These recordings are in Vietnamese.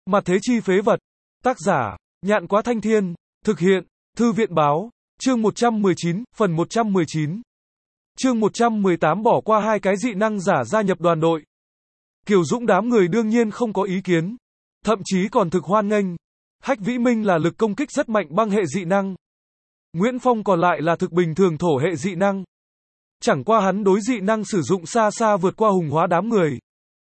Mặt thế chi phế vật. Tác giả, Nhạn Quá Thanh Thiên. Thực hiện, Thư viện báo. Chương 119, phần 119. Chương 118 bỏ qua hai cái dị năng giả gia nhập đoàn đội. Kiều Dũng đám người đương nhiên không có ý kiến. Thậm chí còn thực hoan nghênh. Hách Vĩ Minh là lực công kích rất mạnh băng hệ dị năng. Nguyễn Phong còn lại là thực bình thường thổ hệ dị năng. Chẳng qua hắn đối dị năng sử dụng xa xa vượt qua hùng hóa đám người.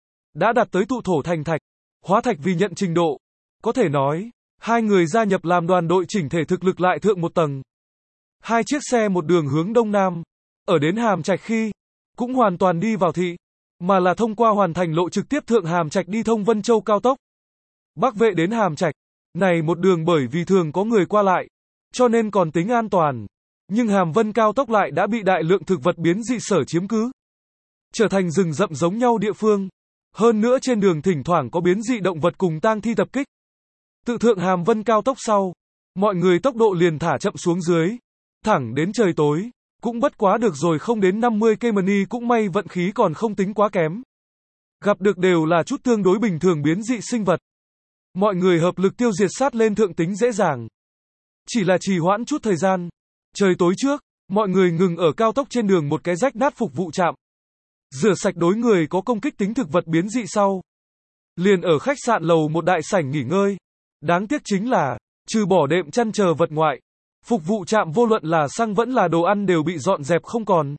Đã đạt tới tụ thổ thành thạch, hóa thạch vì nhận trình độ. Có thể nói, hai người gia nhập làm đoàn đội chỉnh thể thực lực lại thượng một tầng. Hai chiếc xe một đường hướng đông nam, ở đến Hàm Trạch khi, cũng hoàn toàn đi vào thị, mà là thông qua hoàn thành lộ trực tiếp thượng Hàm Trạch đi thông Vân Châu cao tốc. Bắc Vệ đến Hàm Trạch, này một đường bởi vì thường có người qua lại, cho nên còn tính an toàn. Nhưng Hàm Vân cao tốc lại đã bị đại lượng thực vật biến dị sở chiếm cứ, trở thành rừng rậm giống nhau địa phương. Hơn nữa trên đường thỉnh thoảng có biến dị động vật cùng tang thi tập kích. Tự thượng Hàm Vân cao tốc sau, mọi người tốc độ liền thả chậm xuống dưới, thẳng đến trời tối, cũng bất quá được rồi không đến 50 km, cũng may vận khí còn không tính quá kém. Gặp được đều là chút tương đối bình thường biến dị sinh vật. Mọi người hợp lực tiêu diệt sát lên thượng tính dễ dàng. Chỉ là trì hoãn chút thời gian. Trời tối trước, mọi người ngừng ở cao tốc trên đường một cái rách nát phục vụ trạm. Rửa sạch đối người có công kích tính thực vật biến dị sau. Liền ở khách sạn lầu một đại sảnh nghỉ ngơi. Đáng tiếc chính là, trừ bỏ đệm chăn chờ vật ngoại, phục vụ trạm vô luận là xăng vẫn là đồ ăn đều bị dọn dẹp không còn.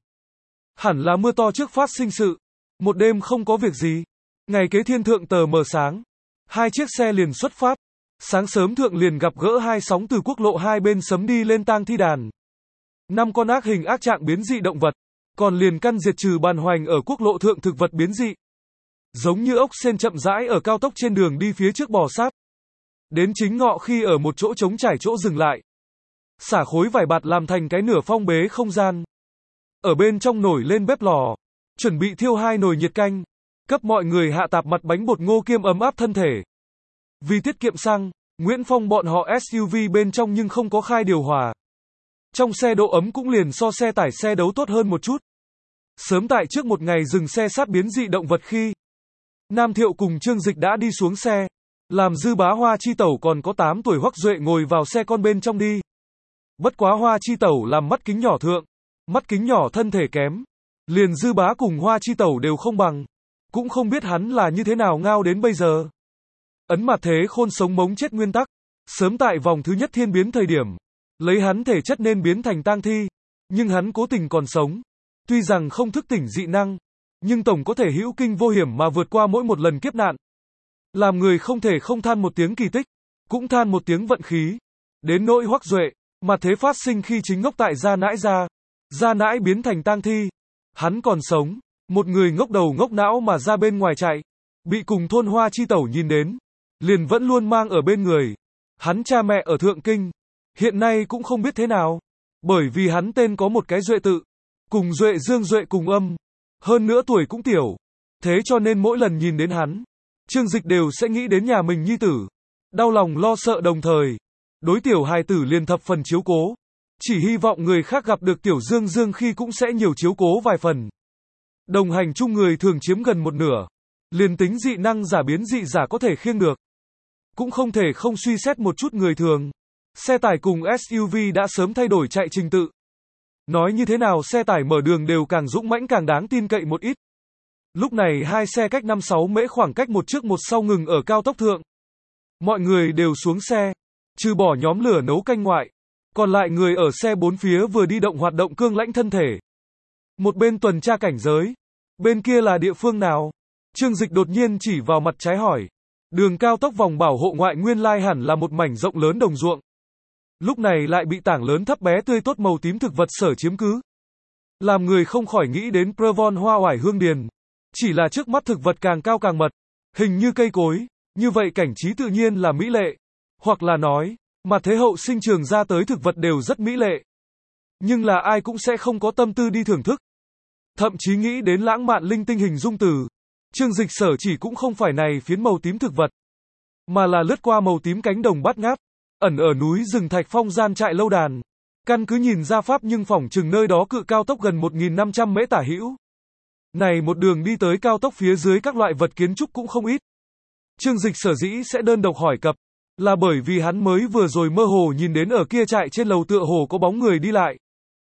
Hẳn là mưa to trước phát sinh sự. Một đêm không có việc gì. Ngày kế thiên thượng tờ mờ sáng. Hai chiếc xe liền xuất phát. Sáng sớm thượng liền gặp gỡ hai sóng từ quốc lộ hai bên sấm đi lên tang thi đàn. 5 con ác hình ác trạng biến dị động vật. Còn liền căn diệt trừ bàn hoành ở quốc lộ thượng thực vật biến dị. Giống như ốc sên chậm rãi ở cao tốc trên đường đi phía trước bò sát. Đến chính ngọ khi ở một chỗ trống trải chỗ dừng lại. Xả khối vải bạt làm thành cái nửa phong bế không gian. Ở bên trong nổi lên bếp lò. Chuẩn bị thiêu 2 nồi nhiệt canh. Cấp mọi người hạ tạp mặt bánh bột ngô kiêm ấm áp thân thể. Vì tiết kiệm xăng, Nguyễn Phong bọn họ SUV bên trong nhưng không có khai điều hòa. Trong xe độ ấm cũng liền so xe tải xe đấu tốt hơn một chút. Sớm tại trước một ngày dừng xe sát biến dị động vật khi, Nam Thiệu cùng Trương Dịch đã đi xuống xe, làm Dư Bá Hoa Chi Tẩu còn có 8 tuổi Hoắc Duệ ngồi vào xe con bên trong đi. Bất quá Hoa Chi Tẩu làm mắt kính nhỏ thượng, mắt kính nhỏ thân thể kém, liền Dư Bá cùng Hoa Chi Tẩu đều không bằng, cũng không biết hắn là như thế nào ngao đến bây giờ. Ấn mặt thế khôn sống mống chết nguyên tắc, sớm tại vòng thứ nhất thiên biến thời điểm, lấy hắn thể chất nên biến thành tang thi, nhưng hắn cố tình còn sống. Tuy rằng không thức tỉnh dị năng, nhưng tổng có thể hữu kinh vô hiểm mà vượt qua mỗi một lần kiếp nạn. Làm người không thể không than một tiếng kỳ tích, cũng than một tiếng vận khí. Đến nỗi Hoắc Duệ, mặt thế phát sinh khi chính ngốc tại gia nãi biến thành tang thi. Hắn còn sống, một người ngốc đầu ngốc não mà ra bên ngoài chạy, bị cùng thôn Hoa Chi Tẩu nhìn đến, liền vẫn luôn mang ở bên người. Hắn cha mẹ ở Thượng Kinh, hiện nay cũng không biết thế nào, bởi vì hắn tên có một cái Duệ tự, cùng Duệ Dương Duệ cùng âm, hơn nữa tuổi cũng tiểu, thế cho nên mỗi lần nhìn đến hắn, Trương Dịch đều sẽ nghĩ đến nhà mình nhi tử, đau lòng lo sợ đồng thời, đối tiểu hài tử liền thập phần chiếu cố, chỉ hy vọng người khác gặp được tiểu Dương Dương khi cũng sẽ nhiều chiếu cố vài phần. Đồng hành chung người thường chiếm gần một nửa, liền tính dị năng giả biến dị giả có thể khiêng được, cũng không thể không suy xét một chút người thường. Xe tải cùng SUV đã sớm thay đổi chạy trình tự. Nói như thế nào xe tải mở đường đều càng dũng mãnh càng đáng tin cậy một ít. Lúc này hai xe cách 5-6 mễ khoảng cách một trước một sau ngừng ở cao tốc thượng. Mọi người đều xuống xe, trừ bỏ nhóm lửa nấu canh ngoại, còn lại người ở xe bốn phía vừa đi động hoạt động cương lãnh thân thể. Một bên tuần tra cảnh giới, bên kia là địa phương nào? Trương Dịch đột nhiên chỉ vào mặt trái hỏi. Đường cao tốc vòng bảo hộ ngoại nguyên lai hẳn là một mảnh rộng lớn đồng ruộng. Lúc này lại bị tảng lớn thấp bé tươi tốt màu tím thực vật sở chiếm cứ. Làm người không khỏi nghĩ đến Prevon hoa oải hương điền. Chỉ là trước mắt thực vật càng cao càng mật, hình như cây cối, như vậy cảnh trí tự nhiên là mỹ lệ. Hoặc là nói, mà thế hậu sinh trường ra tới thực vật đều rất mỹ lệ. Nhưng là ai cũng sẽ không có tâm tư đi thưởng thức. Thậm chí nghĩ đến lãng mạn linh tinh hình dung từ. Trương Dịch sở chỉ cũng không phải này phiến màu tím thực vật, mà là lướt qua màu tím cánh đồng bát ngát, ẩn ở núi rừng thạch phong gian trại lâu đàn. Căn cứ nhìn ra pháp nhưng phỏng chừng nơi đó cự cao tốc gần 1.500 mễ tả hữu. Này một đường đi tới cao tốc phía dưới các loại vật kiến trúc cũng không ít. Trương Dịch sở dĩ sẽ đơn độc hỏi cập, là bởi vì hắn mới vừa rồi mơ hồ nhìn đến ở kia trại trên lầu tựa hồ có bóng người đi lại.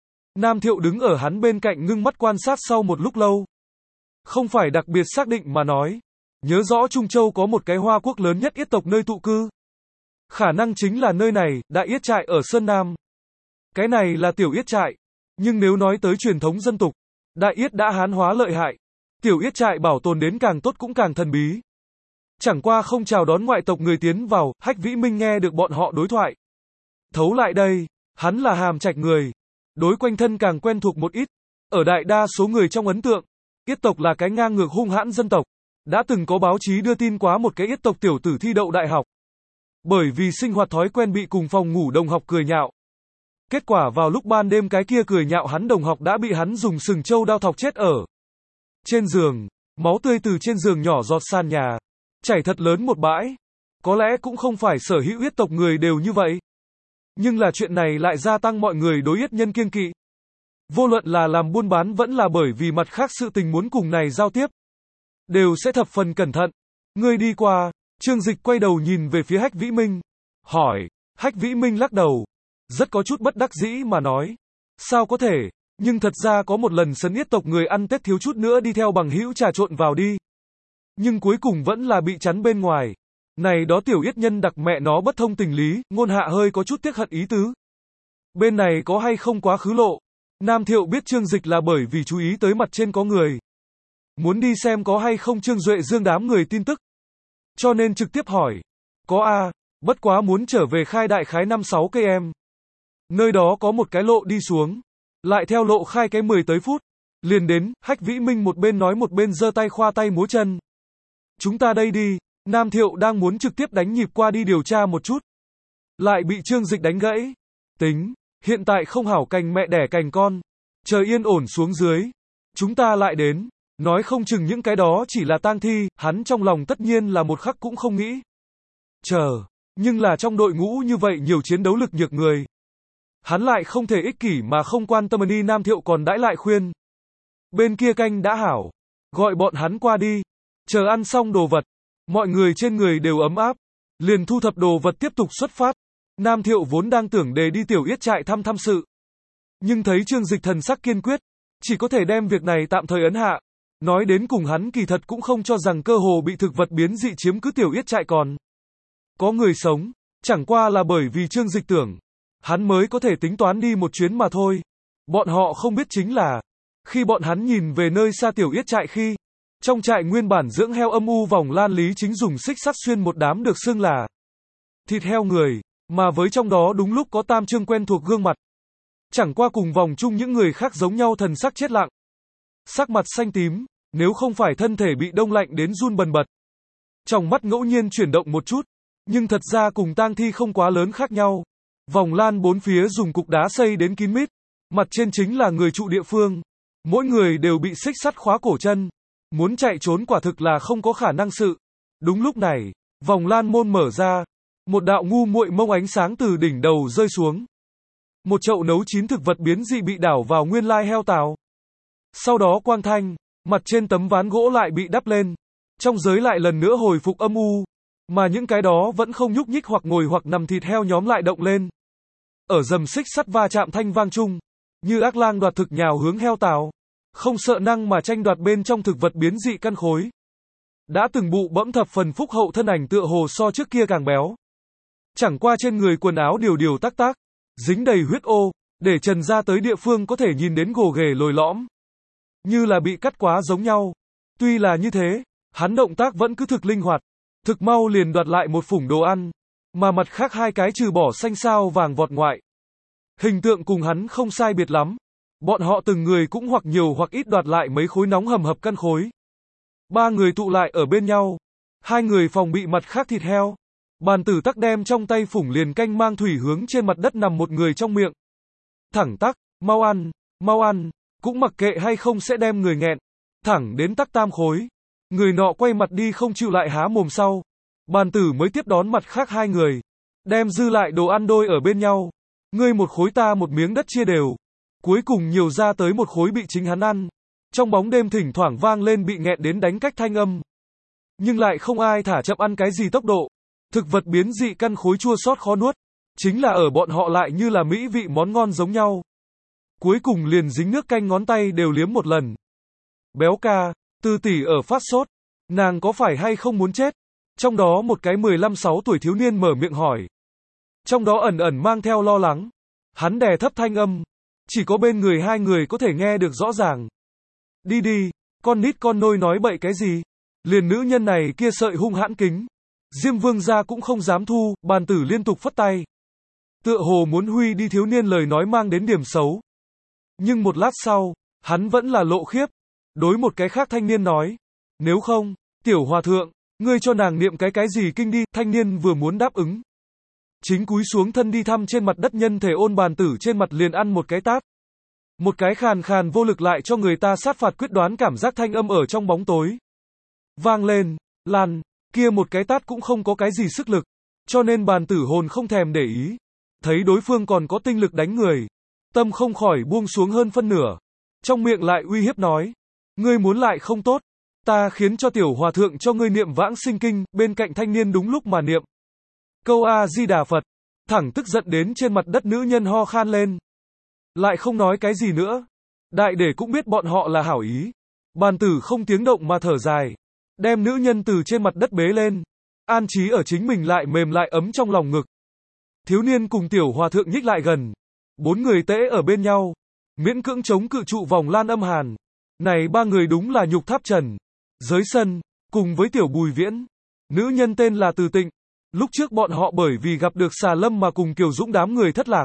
Nam Thiệu đứng ở hắn bên cạnh ngưng mắt quan sát sau một lúc lâu. Không phải đặc biệt xác định mà nói. Nhớ rõ Trung Châu có một cái Hoa Quốc lớn nhất Yết tộc nơi tụ cư. Khả năng chính là nơi này, Đại Yết trại ở Sơn Nam. Cái này là Tiểu Yết trại. Nhưng nếu nói tới truyền thống dân tục, Đại Yết đã hán hóa lợi hại. Tiểu Yết trại bảo tồn đến càng tốt cũng càng thần bí. Chẳng qua không chào đón ngoại tộc người tiến vào, Hách Vĩ Minh nghe được bọn họ đối thoại. Thấu lại đây, hắn là Hàm Trạch người. Đối quanh thân càng quen thuộc một ít. Ở đại đa số người trong ấn tượng, Yết tộc là cái ngang ngược hung hãn dân tộc. Đã từng có báo chí đưa tin quá một cái Yết tộc tiểu tử thi đậu đại học. Bởi vì sinh hoạt thói quen bị cùng phòng ngủ đồng học cười nhạo. Kết quả vào lúc ban đêm cái kia cười nhạo hắn đồng học đã bị hắn dùng sừng trâu đao thọc chết ở trên giường, máu tươi từ trên giường nhỏ giọt sàn nhà, chảy thật lớn một bãi. Có lẽ cũng không phải sở hữu Yết tộc người đều như vậy. Nhưng là chuyện này lại gia tăng mọi người đối Yết nhân kiêng kỵ. Vô luận là làm buôn bán vẫn là bởi vì mặt khác sự tình muốn cùng này giao tiếp, đều sẽ thập phần cẩn thận. Ngươi đi qua, Trương Dịch quay đầu nhìn về phía Hách Vĩ Minh, hỏi. Hách Vĩ Minh lắc đầu, rất có chút bất đắc dĩ mà nói. Sao có thể, nhưng thật ra có một lần sấn Yết tộc người ăn Tết thiếu chút nữa đi theo bằng hữu trà trộn vào đi. Nhưng cuối cùng vẫn là bị chắn bên ngoài. Này đó tiểu Yết nhân đặc mẹ nó bất thông tình lý, ngôn hạ hơi có chút tiếc hận ý tứ. Bên này có hay không quá khứ lộ. Nam Thiệu biết Trương Dịch là bởi vì chú ý tới mặt trên có người. Muốn đi xem có hay không Trương Duệ Dương đám người tin tức. Cho nên trực tiếp hỏi. Có a, bất quá muốn trở về khai đại khái 5-6 cây em. Nơi đó có một cái lộ đi xuống. Lại theo lộ khai cái 10 tới phút. Liền đến, Hách Vĩ Minh một bên nói một bên giơ tay khoa tay múa chân. Chúng ta đây đi. Nam Thiệu đang muốn trực tiếp đánh nhịp qua đi điều tra một chút. Lại bị Trương Dịch đánh gãy. Tính, hiện tại không hảo cành mẹ đẻ cành con. Chờ yên ổn xuống dưới. Chúng ta lại đến. Nói không chừng những cái đó chỉ là tang thi, hắn trong lòng tất nhiên là một khắc cũng không nghĩ. Chờ, nhưng là trong đội ngũ như vậy nhiều chiến đấu lực nhược người. Hắn lại không thể ích kỷ mà không quan tâm đi. Nam Thiệu còn đãi lại khuyên. Bên kia canh đã hảo. Gọi bọn hắn qua đi. Chờ ăn xong đồ vật. Mọi người trên người đều ấm áp. Liền thu thập đồ vật tiếp tục xuất phát. Nam Thiệu vốn đang tưởng đề đi Tiểu Yết trại thăm sự. Nhưng thấy Trương Dịch thần sắc kiên quyết. Chỉ có thể đem việc này tạm thời ấn hạ. Nói đến cùng hắn kỳ thật cũng không cho rằng cơ hồ bị thực vật biến dị chiếm cứ Tiểu Yết trại còn có người sống. Chẳng qua là bởi vì Trương Dịch tưởng. Hắn mới có thể tính toán đi một chuyến mà thôi. Bọn họ không biết chính là. Khi bọn hắn nhìn về nơi xa Tiểu Yết trại khi. Trong trại nguyên bản dưỡng heo âm u vòng lan lý chính dùng xích sắt xuyên một đám được xưng là thịt heo người, mà với trong đó đúng lúc có Tam Trương quen thuộc gương mặt. Chẳng qua cùng vòng chung những người khác giống nhau thần sắc chết lặng. Sắc mặt xanh tím, nếu không phải thân thể bị đông lạnh đến run bần bật. Trong mắt ngẫu nhiên chuyển động một chút, nhưng thật ra cùng tang thi không quá lớn khác nhau. Vòng lan bốn phía dùng cục đá xây đến kín mít, mặt trên chính là người trụ địa phương. Mỗi người đều bị xích sắt khóa cổ chân. Muốn chạy trốn quả thực là không có khả năng sự. Đúng lúc này, vòng lan môn mở ra. Một đạo ngu muội mông ánh sáng từ đỉnh đầu rơi xuống. Một chậu nấu chín thực vật biến dị bị đảo vào nguyên lai heo tàu. Sau đó quang thanh, mặt trên tấm ván gỗ lại bị đắp lên. Trong giới lại lần nữa hồi phục âm u. Mà những cái đó vẫn không nhúc nhích hoặc ngồi hoặc nằm thịt heo nhóm lại động lên. Ở dầm xích sắt va chạm thanh vang chung. Như ác lang đoạt thực nhào hướng heo tàu. Không sợ năng mà tranh đoạt bên trong thực vật biến dị căn khối. Đã từng bụ bẫm thập phần phúc hậu thân ảnh tựa hồ so trước kia càng béo. Chẳng qua trên người quần áo điều tác tác, dính đầy huyết ô, để trần ra tới địa phương có thể nhìn đến gồ ghề lồi lõm. Như là bị cắt quá giống nhau. Tuy là như thế, hắn động tác vẫn cứ thực linh hoạt, thực mau liền đoạt lại một phủng đồ ăn, mà mặt khác hai cái trừ bỏ xanh sao vàng vọt ngoại. Hình tượng cùng hắn không sai biệt lắm. Bọn họ từng người cũng hoặc nhiều hoặc ít đoạt lại mấy khối nóng hầm hập căn khối. Ba người tụ lại ở bên nhau. Hai người phòng bị mặt khác thịt heo. Bàn tử tắc đem trong tay phủng liền canh mang thủy hướng trên mặt đất nằm một người trong miệng. Thẳng tắc, mau ăn, cũng mặc kệ hay không sẽ đem người nghẹn. Thẳng đến tắc tam khối. Người nọ quay mặt đi không chịu lại há mồm sau. Bàn tử mới tiếp đón mặt khác hai người. Đem dư lại đồ ăn đôi ở bên nhau. Ngươi một khối ta một miếng đất chia đều. Cuối cùng nhiều ra tới một khối bị chính hắn ăn. Trong bóng đêm thỉnh thoảng vang lên bị nghẹn đến đánh cách thanh âm. nhưng lại không ai thả chậm ăn cái gì tốc độ. Thực vật biến dị căn khối chua xót khó nuốt, chính là ở bọn họ lại như là mỹ vị món ngon giống nhau. Cuối cùng liền dính nước canh ngón tay đều liếm một lần. Béo ca, Từ tỷ ở phát sốt, nàng có phải hay không muốn chết? Trong đó một cái 15-16 tuổi thiếu niên mở miệng hỏi. Trong đó ẩn ẩn mang theo lo lắng. Hắn đè thấp thanh âm, chỉ có bên người hai người có thể nghe được rõ ràng. Đi đi, con nít con nôi nói bậy cái gì? Liền nữ nhân này kia sợi hung hãn kính. Diêm Vương gia cũng không dám thu, bàn tử liên tục phất tay. Tựa hồ muốn huy đi thiếu niên lời nói mang đến điểm xấu. Nhưng một lát sau, hắn vẫn là lộ khiếp. Đối một cái khác thanh niên nói. Nếu không, tiểu hòa thượng, ngươi cho nàng niệm cái gì kinh đi, thanh niên vừa muốn đáp ứng. Chính cúi xuống thân đi thăm trên mặt đất nhân thể ôn bàn tử trên mặt liền ăn một cái tát. Một cái khàn khàn vô lực lại cho người ta sát phạt quyết đoán cảm giác thanh âm ở trong bóng tối. Vang lên, lan, kia một cái tát cũng không có cái gì sức lực. Cho nên bàn tử hồn không thèm để ý. Thấy đối phương còn có tinh lực đánh người. Tâm không khỏi buông xuống hơn phân nửa. Trong miệng lại uy hiếp nói. Ngươi muốn lại không tốt. Ta khiến cho tiểu hòa thượng cho ngươi niệm vãng sinh kinh, bên cạnh thanh niên đúng lúc mà niệm. Câu A-di-đà Phật. Thẳng tức giận đến trên mặt đất nữ nhân ho khan lên. Lại không nói cái gì nữa. Đại để cũng biết bọn họ là hảo ý. Bàn tử không tiếng động mà thở dài. Đem nữ nhân từ trên mặt đất bế lên. An trí ở chính mình lại mềm lại ấm trong lòng ngực. Thiếu niên cùng tiểu hòa thượng nhích lại gần. Bốn người tễ ở bên nhau. Miễn cưỡng chống cự trụ vòng lan âm hàn. Này ba người đúng là nhục tháp trần. Giới sân, cùng với tiểu Bùi Viễn. Nữ nhân tên là Từ Tịnh. Lúc trước bọn họ bởi vì gặp được Xà Lâm mà cùng Kiều Dũng đám người thất lạc.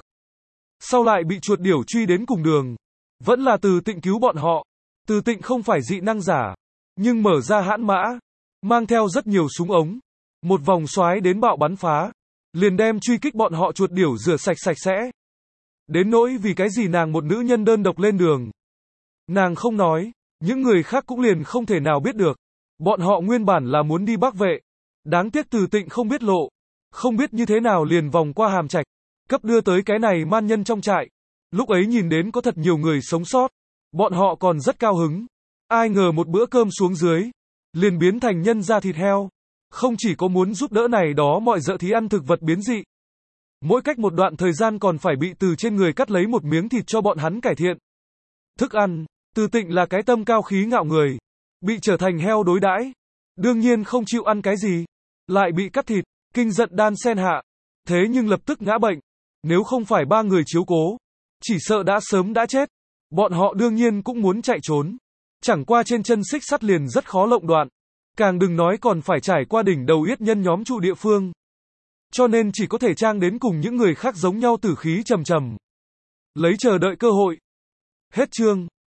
Sau lại bị chuột điểu truy đến cùng đường. Vẫn là Từ Tịnh cứu bọn họ. Từ Tịnh không phải dị năng giả. Nhưng mở ra hãn mã. Mang theo rất nhiều súng ống. Một vòng xoái đến bạo bắn phá. Liền đem truy kích bọn họ chuột điểu rửa sạch sạch sẽ. Đến nỗi vì cái gì nàng một nữ nhân đơn độc lên đường. Nàng không nói. Những người khác cũng liền không thể nào biết được. Bọn họ nguyên bản là muốn đi Bắc Vệ. Đáng tiếc Từ Tịnh không biết lộ. Không biết như thế nào liền vòng qua Hàm Trạch. Cấp đưa tới cái này man nhân trong trại. Lúc ấy nhìn đến có thật nhiều người sống sót. Bọn họ còn rất cao hứng. Ai ngờ một bữa cơm xuống dưới. Liền biến thành nhân da thịt heo. Không chỉ có muốn giúp đỡ này đó mọi dợ thí ăn thực vật biến dị. Mỗi cách một đoạn thời gian còn phải bị từ trên người cắt lấy một miếng thịt cho bọn hắn cải thiện. Thức ăn. Từ Tịnh là cái tâm cao khí ngạo người. Bị trở thành heo đối đãi. Đương nhiên không chịu ăn cái gì. Lại bị cắt thịt. Kinh giận đan sen hạ. Thế nhưng lập tức ngã bệnh. Nếu không phải ba người chiếu cố. Chỉ sợ đã sớm đã chết. Bọn họ đương nhiên cũng muốn chạy trốn. Chẳng qua trên chân xích sắt liền rất khó lộng đoạn. Càng đừng nói còn phải trải qua đỉnh đầu yết nhân nhóm trụ địa phương. Cho nên chỉ có thể trang đến cùng những người khác giống nhau tử khí trầm trầm. Lấy chờ đợi cơ hội. Hết chương.